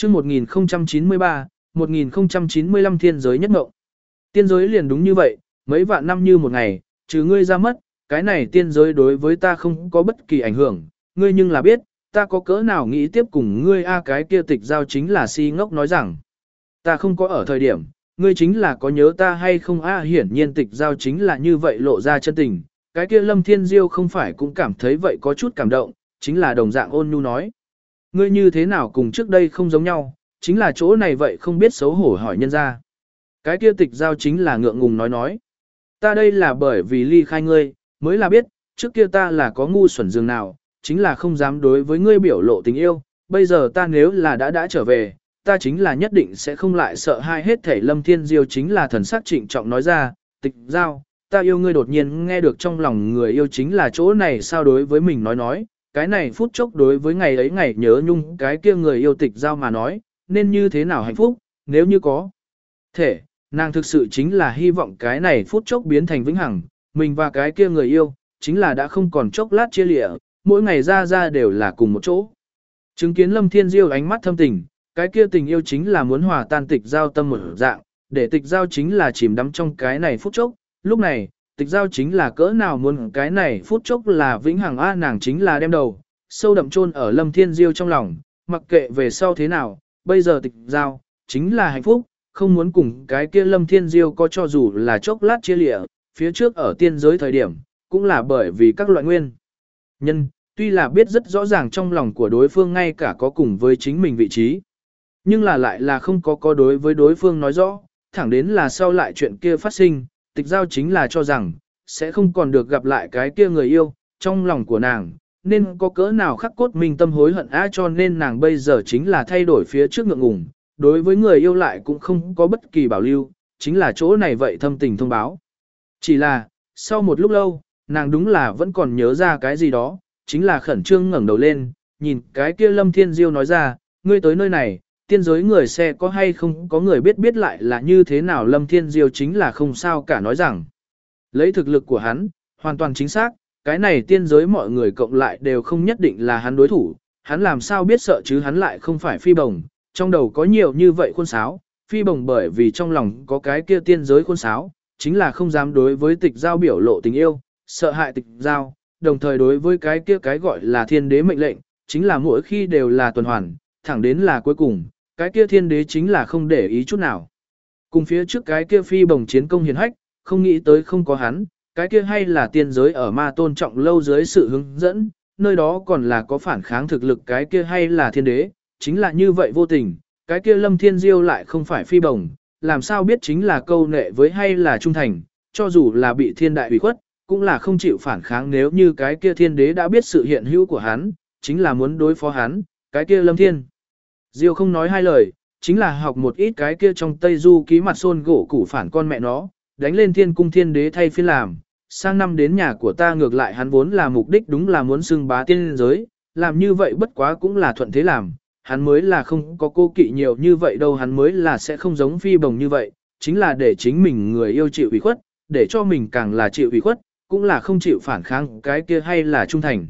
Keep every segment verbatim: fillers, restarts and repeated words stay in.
chương một nghìn không trăm chín mươi ba, một nghìn không trăm chín mươi lăm thiên giới nhất ngộng. Tiên giới liền đúng như vậy, mấy vạn năm như một ngày, trừ ngươi ra mất, cái này tiên giới đối với ta không có bất kỳ ảnh hưởng, ngươi nhưng là biết, ta có cỡ nào nghĩ tiếp cùng ngươi a cái kia tịch giao chính là si ngốc nói rằng, ta không có ở thời điểm, ngươi chính là có nhớ ta hay không a hiển nhiên tịch giao chính là như vậy lộ ra chân tình, cái kia Lâm Thiên Diêu không phải cũng cảm thấy vậy có chút cảm động, chính là đồng dạng ôn nhu nói. Ngươi như thế nào cùng trước đây không giống nhau, chính là chỗ này vậy không biết xấu hổ hỏi nhân ra. Cái kia tịch giao chính là ngượng ngùng nói nói. Ta đây là bởi vì ly khai ngươi, mới là biết, trước kia ta là có ngu xuẩn dường nào, chính là không dám đối với ngươi biểu lộ tình yêu, bây giờ ta nếu là đã đã trở về, ta chính là nhất định sẽ không lại sợ hai hết thể. Lâm Thiên Diêu chính là thần sắc trịnh trọng nói ra, tịch giao, ta yêu ngươi. Đột nhiên nghe được trong lòng người yêu chính là chỗ này sao đối với mình nói nói, cái này phút chốc đối với ngày ấy ngày nhớ nhung cái kia người yêu tịch giao mà nói, nên như thế nào hạnh phúc, nếu như có thể, nàng thực sự chính là hy vọng cái này phút chốc biến thành vĩnh hằng, mình và cái kia người yêu, chính là đã không còn chốc lát chia lịa, mỗi ngày ra ra đều là cùng một chỗ. Chứng kiến Lâm Thiên Diêu ánh mắt thâm tình, cái kia tình yêu chính là muốn hòa tan tịch giao tâm một dạng, để tịch giao chính là chìm đắm trong cái này phút chốc, lúc này, tịch giao chính là cỡ nào muốn cái này phút chốc là vĩnh hằng a nàng chính là đem đầu, sâu đậm chôn ở Lâm Thiên Diêu trong lòng, mặc kệ về sau thế nào, bây giờ tịch giao, chính là hạnh phúc, không muốn cùng cái kia Lâm Thiên Diêu có cho dù là chốc lát chia lịa, phía trước ở tiên giới thời điểm, cũng là bởi vì các loại nguyên nhân, tuy là biết rất rõ ràng trong lòng của đối phương ngay cả có cùng với chính mình vị trí, nhưng là lại là không có có đối với đối phương nói rõ, thẳng đến là sau lại chuyện kia phát sinh, tịch giao chính là cho rằng, sẽ không còn được gặp lại cái kia người yêu, trong lòng của nàng, nên có cỡ nào khắc cốt minh tâm hối hận á cho nên nàng bây giờ chính là thay đổi phía trước ngượng ngùng, đối với người yêu lại cũng không có bất kỳ bảo lưu, chính là chỗ này vậy thâm tình thông báo. Chỉ là, sau một lúc lâu, nàng đúng là vẫn còn nhớ ra cái gì đó, chính là khẩn trương ngẩng đầu lên, nhìn cái kia Lâm Thiên Diêu nói ra, ngươi tới nơi này, tiên giới người xe có hay không có người biết biết lại là như thế nào. Lâm Thiên Diêu chính là không sao cả nói rằng, lấy thực lực của hắn, hoàn toàn chính xác, cái này tiên giới mọi người cộng lại đều không nhất định là hắn đối thủ, hắn làm sao biết sợ chứ hắn lại không phải phi bồng, trong đầu có nhiều như vậy khuôn sáo, phi bồng bởi vì trong lòng có cái kia tiên giới khuôn sáo, chính là không dám đối với tịch giao biểu lộ tình yêu, sợ hại tịch giao, đồng thời đối với cái kia cái gọi là thiên đế mệnh lệnh, chính là mỗi khi đều là tuần hoàn, thẳng đến là cuối cùng, cái kia thiên đế chính là không để ý chút nào. Cùng phía trước cái kia phi bồng chiến công hiển hách, không nghĩ tới không có hắn, cái kia hay là tiên giới ở ma tôn trọng lâu dưới sự hướng dẫn, nơi đó còn là có phản kháng thực lực cái kia hay là thiên đế, chính là như vậy vô tình, cái kia Lâm Thiên Diêu lại không phải phi bồng, làm sao biết chính là câu nệ với hay là trung thành, cho dù là bị thiên đại ủy khuất, cũng là không chịu phản kháng. Nếu như cái kia thiên đế đã biết sự hiện hữu của hắn, chính là muốn đối phó hắn, cái kia Lâm Thiên Diêu không nói hai lời, chính là học một ít cái kia trong Tây Du ký mặt xôn gỗ củ phản con mẹ nó, đánh lên thiên cung thiên đế thay phiên làm, sang năm đến nhà của ta ngược lại hắn vốn là mục đích đúng là muốn xưng bá tiên giới, làm như vậy bất quá cũng là thuận thế làm, hắn mới là không có cô kỵ nhiều như vậy đâu, hắn mới là sẽ không giống phi bồng như vậy, chính là để chính mình người yêu chịu ủy khuất, để cho mình càng là chịu ủy khuất, cũng là không chịu phản kháng cái kia hay là trung thành.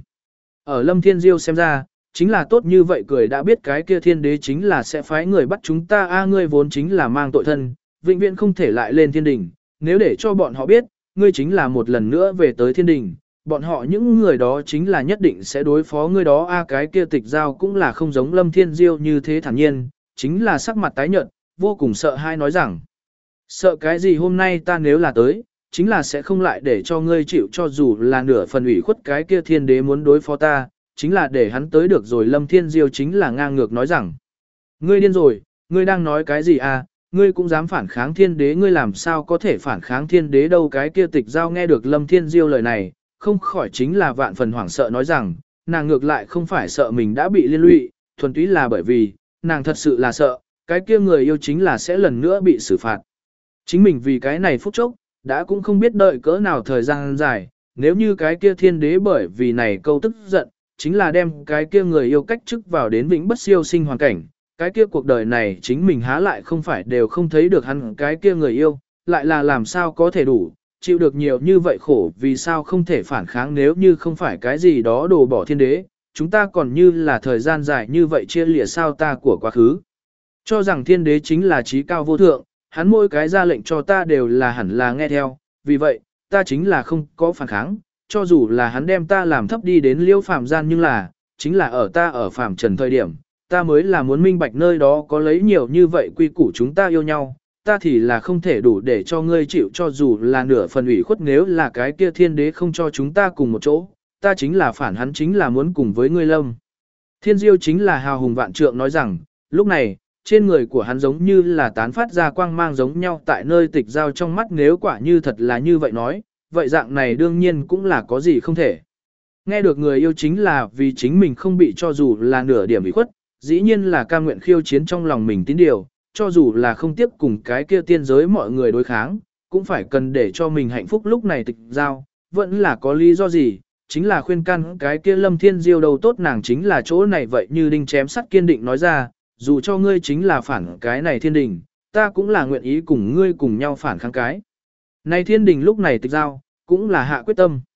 Ở Lâm Thiên Diêu xem ra, chính là tốt như vậy cười đã biết cái kia thiên đế chính là sẽ phái người bắt chúng ta a ngươi vốn chính là mang tội thân, vĩnh viễn không thể lại lên thiên đình, nếu để cho bọn họ biết, ngươi chính là một lần nữa về tới thiên đình, bọn họ những người đó chính là nhất định sẽ đối phó ngươi đó a cái kia tịch giao cũng là không giống Lâm Thiên Diêu như thế thản nhiên, chính là sắc mặt tái nhợt, vô cùng sợ hai nói rằng, sợ cái gì hôm nay ta nếu là tới, chính là sẽ không lại để cho ngươi chịu cho dù là nửa phần ủy khuất cái kia thiên đế muốn đối phó ta, chính là để hắn tới được rồi. Lâm Thiên Diêu chính là ngang ngược nói rằng, ngươi điên rồi, ngươi đang nói cái gì à, ngươi cũng dám phản kháng thiên đế, ngươi làm sao có thể phản kháng thiên đế đâu. Cái kia tịch giao nghe được Lâm Thiên Diêu lời này, không khỏi chính là vạn phần hoảng sợ nói rằng, nàng ngược lại không phải sợ mình đã bị liên lụy, thuần túy là bởi vì, nàng thật sự là sợ, cái kia người yêu chính là sẽ lần nữa bị xử phạt. Chính mình vì cái này phút chốc, đã cũng không biết đợi cỡ nào thời gian dài, nếu như cái kia thiên đế bởi vì này câu tức giận, chính là đem cái kia người yêu cách chức vào đến vĩnh bất siêu sinh hoàn cảnh, cái kia cuộc đời này chính mình há lại không phải đều không thấy được hắn cái kia người yêu, lại là làm sao có thể đủ, chịu được nhiều như vậy khổ vì sao không thể phản kháng. Nếu như không phải cái gì đó đồ bỏ thiên đế, chúng ta còn như là thời gian dài như vậy chia lìa sao ta của quá khứ. Cho rằng thiên đế chính là trí cao vô thượng, hắn mỗi cái ra lệnh cho ta đều là hẳn là nghe theo, vì vậy, ta chính là không có phản kháng, cho dù là hắn đem ta làm thấp đi đến liêu phàm gian nhưng là, chính là ở ta ở phàm trần thời điểm, ta mới là muốn minh bạch nơi đó có lấy nhiều như vậy quy củ chúng ta yêu nhau, ta thì là không thể đủ để cho ngươi chịu cho dù là nửa phần ủy khuất nếu là cái kia thiên đế không cho chúng ta cùng một chỗ, ta chính là phản hắn chính là muốn cùng với ngươi lâm. Thiên diêu chính là hào hùng vạn trượng nói rằng, lúc này, trên người của hắn giống như là tán phát ra quang mang giống nhau tại nơi tịch giao trong mắt nếu quả như thật là như vậy nói, vậy dạng này đương nhiên cũng là có gì không thể. Nghe được người yêu chính là vì chính mình không bị cho dù là nửa điểm ủy khuất, dĩ nhiên là cam nguyện khiêu chiến trong lòng mình tín điều, cho dù là không tiếp cùng cái kia tiên giới mọi người đối kháng, cũng phải cần để cho mình hạnh phúc lúc này tịch giao, vẫn là có lý do gì, chính là khuyên can cái kia lâm thiên diêu đầu tốt nàng chính là chỗ này vậy như đinh chém sắt kiên định nói ra, dù cho ngươi chính là phản cái này thiên đình, ta cũng là nguyện ý cùng ngươi cùng nhau phản kháng cái. Này thiên đình lúc này tịch giao, cũng là hạ quyết tâm.